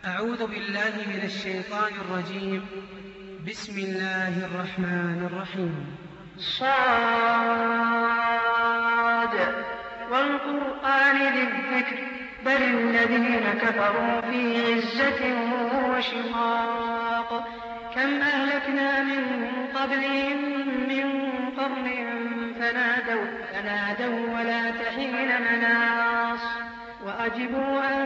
أعوذ بالله من الشيطان الرجيم. بسم الله الرحمن الرحيم. صاد والقرآن ذي الذكر بل الذين كفروا في عزة وشقاق كم أهلكنا من قبلهم من قرن فنادوا ولا تحين مناص وأجبوا أن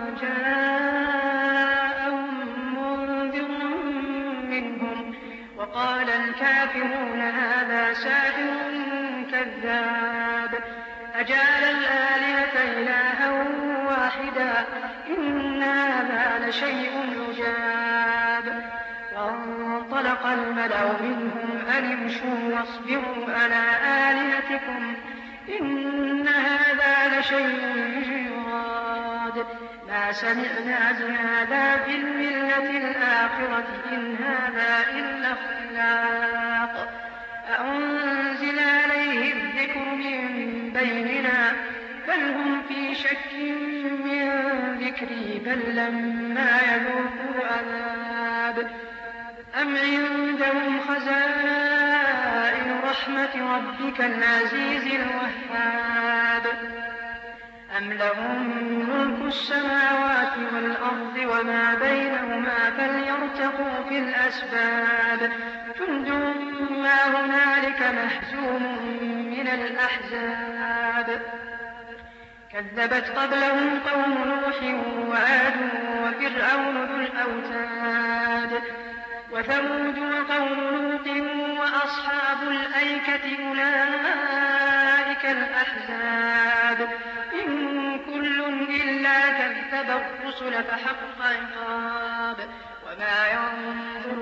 جاءهم منذر منهم وقال الكافرون هذا ساحر كذاب أجعل الآلهة إلها واحدا إن هذا لشيء عجاب وانطلق الملأ منهم أن امشوا واصبروا على آلهتكم إن هذا لشيء يراد ما سمعنا بهذا في الملة الآخرة إن هذا إلا اختلاق أأنزل عليه الذكر من بيننا بل هم في شك من ذكري بل لما يذوقوا عذاب أم عندهم خزائن رحمة ربك العزيز الوهاب أم لهم ملك السماوات والأرض وما بينهما فليرتقوا في الأسباب جند ما هنالك محزوم من الأحزاب كذبت قبلهم قوم نوح وعاد وفرعون ذو الأوتاد وثمود وقوم لوط وأصحاب الأيكة أولئك الأحزاب إن كل إلا كذب الرسل فحق عقاب وما ينظر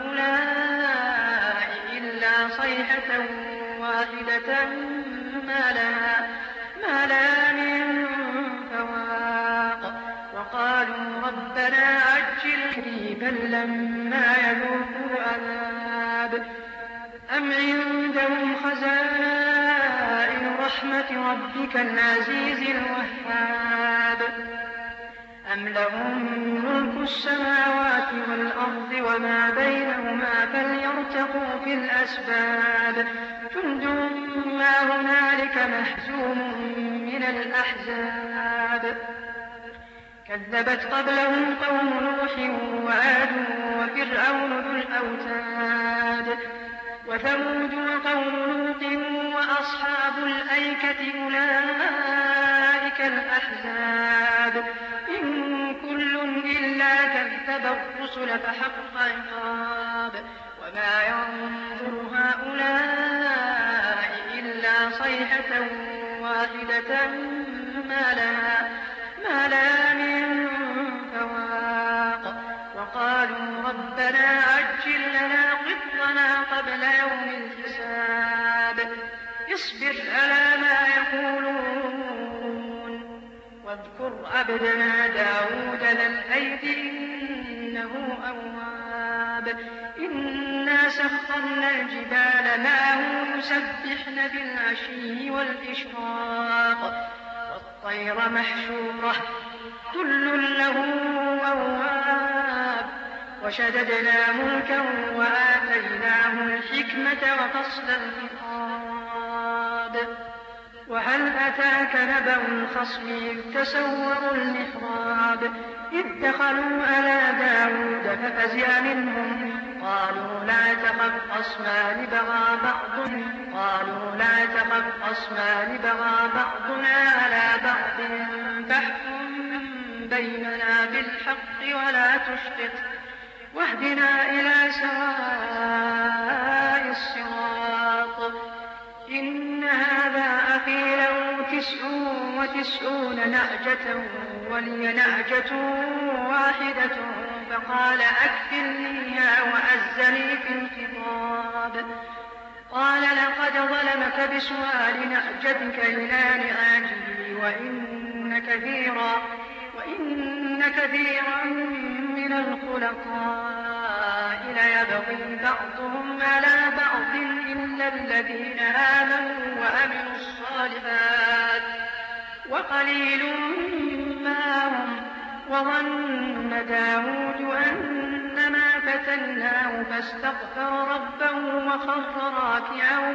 هؤلاء إلا صيحة واحدة ما لها من فواق وقالوا ربنا عجل بل لما يذوقوا عذاب أم عندهم خزائن رحمة ربك العزيز الوهاب أم لهم ملك السماوات والأرض وما بينهما فليرتقوا في الأسباب جند ما هنالك محزوم من الأحزاب كذبت قبلهم قوم نوح وعاد وفرعون ذو الأوتاد وثمود وقوم لوط وأصحاب الأيكة أولئك الأحزاب إن كل إلا كذب الرسل فحق عقاب وما ينظر هؤلاء إلا صيحة واحدة ما لها من فواق وقالوا ربنا عجل لنا قطنا قبل يوم الحساب اصبر على ما يقولون واذكر عبدنا داود ذا الأيد إنه أواب إنا سخرنا الجبال معه يسبحن بالعشي والإشراق والطير محشورة كل له أواب وشددنا ملكا وآتيناه الحكمة وفصل الخطاب وهل أتاك نبأ الخصم إذ تسوروا المحراب إذ دخلوا على داود ففزع منهم قالوا لا تخف خصمان بغى بعضنا على بعض فاحكم بيننا بالحق ولا تشطط واهدنا إلى سواء الصراط إن هذا أخي له 99 نعجة ولي نعجة واحدة فقال أكفلنيها وأزني في الخطاب قال لقد ظلمك بسؤال نعجتك إلى نعاجه وإن كثيرا من الخلطاء ليبغي بعضهم على بعض إلا الذين آمنوا وعملوا الصالحات وقليل ما هم وظن داود أنما فتناه فاستغفر ربه وخر راكعا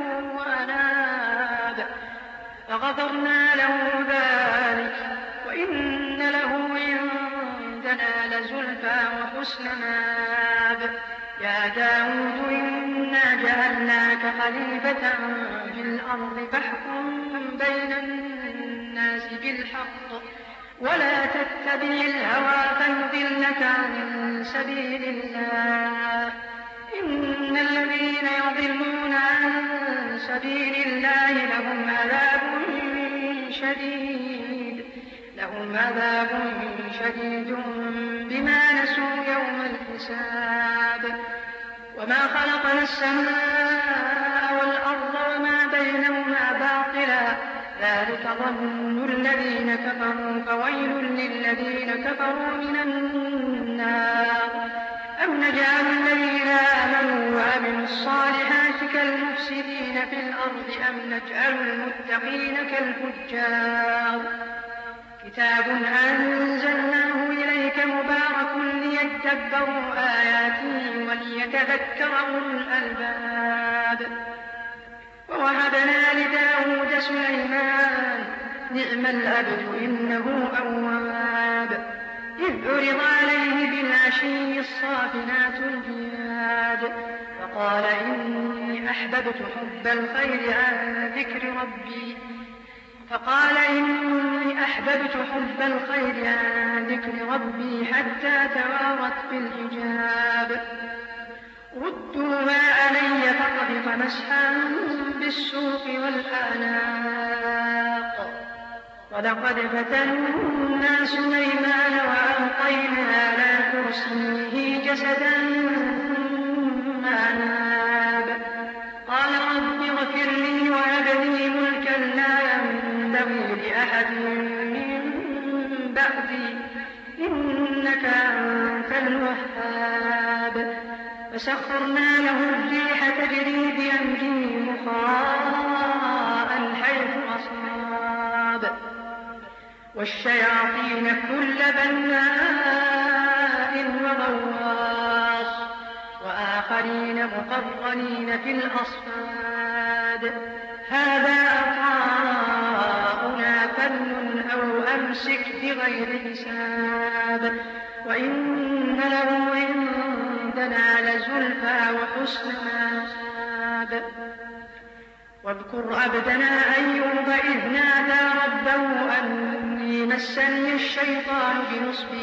وأناب فغفرنا له ذلك وإن له عندنا لزلفى وحسن مآب يا داود إنا جعلناك خليفة في الأرض فاحكم بين الناس بالحق ولا تتبع الهوى فيضلك عن سبيل الله إن الذين يضلون عن سبيل الله لهم عذاب شديد بما نسوا يوم الحساب وما خلقنا السماء والأرض وما بينهما باطلا ذلك ظن الذين كفروا فويل للذين كفروا من النار أم نجعل الذين آمنوا وعملوا الصالحات كالمفسدين في الأرض أم نجعل المتقين كالفجار كتاب أنزلناه إليك مبارك ليدبروا آياته وليتذكر أولو الألباب ووهبنا لداود سليمان نعم العبد إنه أواب إذ عرض عليه بالعشي الصافنات الجياد فقال إني أحببت حب الخير عن ذكر ربي حتى توارت بالحجاب ردوها علي فطفق مسحا بالسوق والأعناق ولقد فتنا سليمان وألقينا على كرسيه جسدا ثم أناب قال رب اغفر لي وهب لي ملكا لا ينبغي لأحد من بعدي إنك أنت الوهاب فسخرنا له الريح تجري بأمره رخاء حيث أصاب والشياطين كل بناء وغواص وآخرين مقرنين في الأصفاد هذا عطاؤنا فامنن أو أمسك بغير حساب وإن له عندنا لزلفى وحسن مآب واذكر عبدنا أيوب إذ نادى ربه أني مسني الشيطان بنصب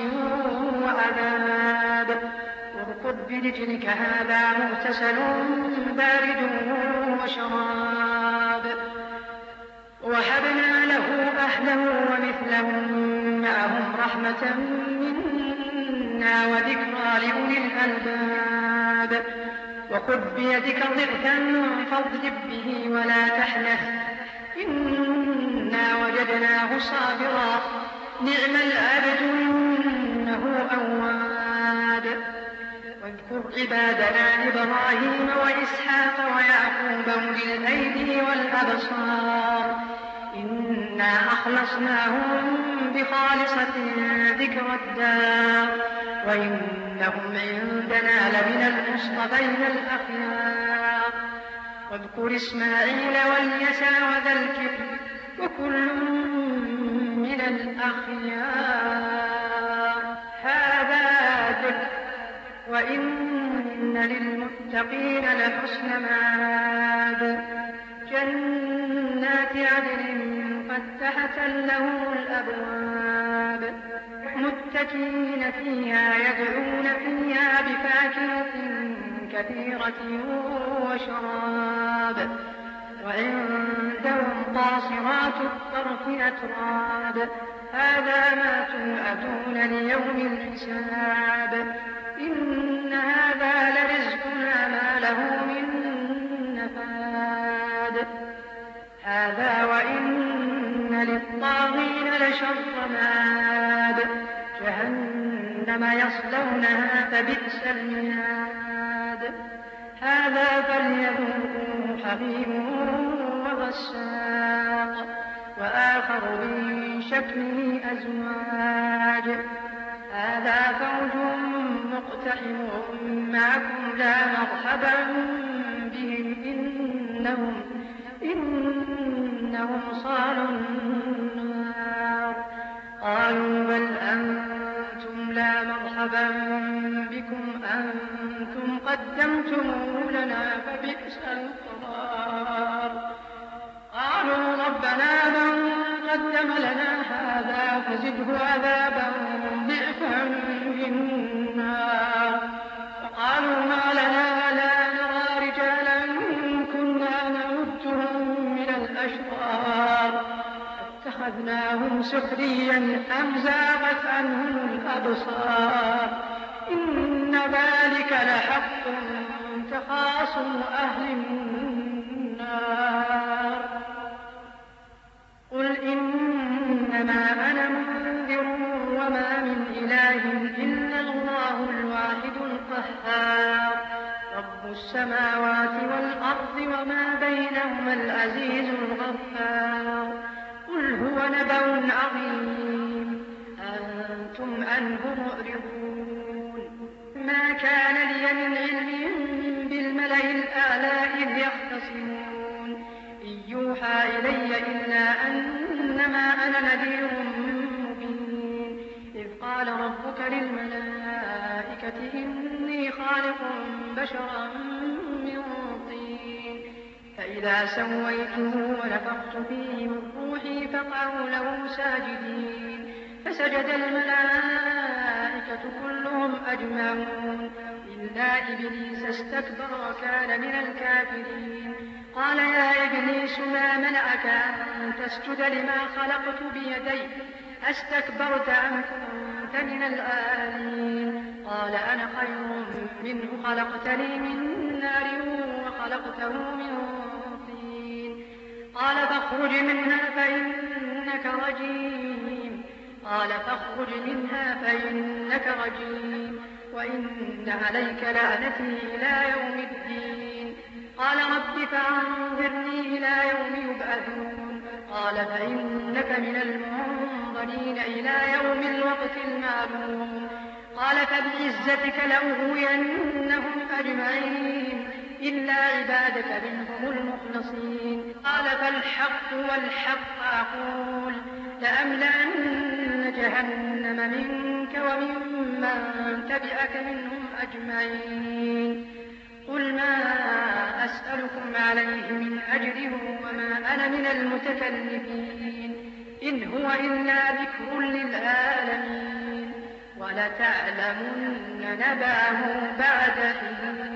وعذاب واركض برجلك هذا مغتسل بارد وشراب ووهبنا له أهله ومثلهم معهم رحمة منا وذكرى لأولي الألباب وخذ بيدك ضغثا فاضرب به ولا تحنث إنا وجدناه صابرا نعم العبد إنه أواب واذكر عبادنا إبراهيم وإسحاق ويعقوب أولي الأيدي والأبصار إنا أخلصناهم بخالصة ذكر الدار وإنهم عندنا لمن المصطفين الأخيار واذكر إسماعيل واليسع وذا الكفل وكل من الأخيار هذا ذكر وإن للمتقين لحسن مآب جنات عدن مفتحة لهم الأبواب متكئين فيها يدعون فيها بفاكهة كثيرة وشراب وعندهم قاصرات الطرف أتراب هذا ما توعدون ليوم الحساب إن هذا لرزقنا ما له من نفاد هذا وإن للطاغين لشر مآب جهنم يصلونها فبئس المهاد هذا فليذوقوه حميم وغساق وآخر من شكله أزواج هذا فوج مقتحم معكم لا مرحبا بهم إنهم صالوا النار. قالوا بل أنتم لا مرحبا بكم أنتم قدمتموه لنا فبئس القرار. قالوا ربنا من قدم لنا هذا فزده عذابا ضعفا في النار. وقالوا ما لنا لا نرى رجالا كنا نعدهم من الأشرار اتخذناهم سخريا أم زاغت عنهم الأبصار إن ذلك لحق تخاصم أهل النار. قل إنما أنا منذر وما من إله إلا الله الواحد القهار رب السماوات والأرض وما بينهما العزيز الغفار. قل هو نبأ عظيم أنتم عنه معرضون. ما كان لي من علم بالملأ الأعلى إذ يختصمون إن يوحى إلي إلا أنما أنا نذير مبين. إذ قال ربك للملائكة إني خالق بشرا من طين فإذا سويته ونفخت فيه من روحي فقعوا له ساجدين فسجد الملائكة كلهم أجمعون إلا إبليس استكبر وكان من الكافرين. قال يا إبليس ما منعك أن تسجد لما خلقت بيدي أستكبرت أم كنت من العالين. قال أنا خير منه خلقتني من نار وخلقته من طين. قال فاخرج منها فإنك رجيم. قال فاخرج منها فإنك رجيم وإن عليك لعنتي إلى يوم الدين. قال رب فأنظرني إلى يوم يبعثون. قال فإنك من المنظرين إلى يوم الوقت المعلوم. قال فبعزتك لأغوينهم أجمعين إلا عبادك منهم المخلصين. قال فالحق والحق أقول لأملأن جهنم منك وممن تبعك منهم أجمعين. قل ما أسألكم عليه من أجر وما أنا من المتكلفين إن هو إلا ذكر للعالمين ولتعلمن نبأه بعد حين.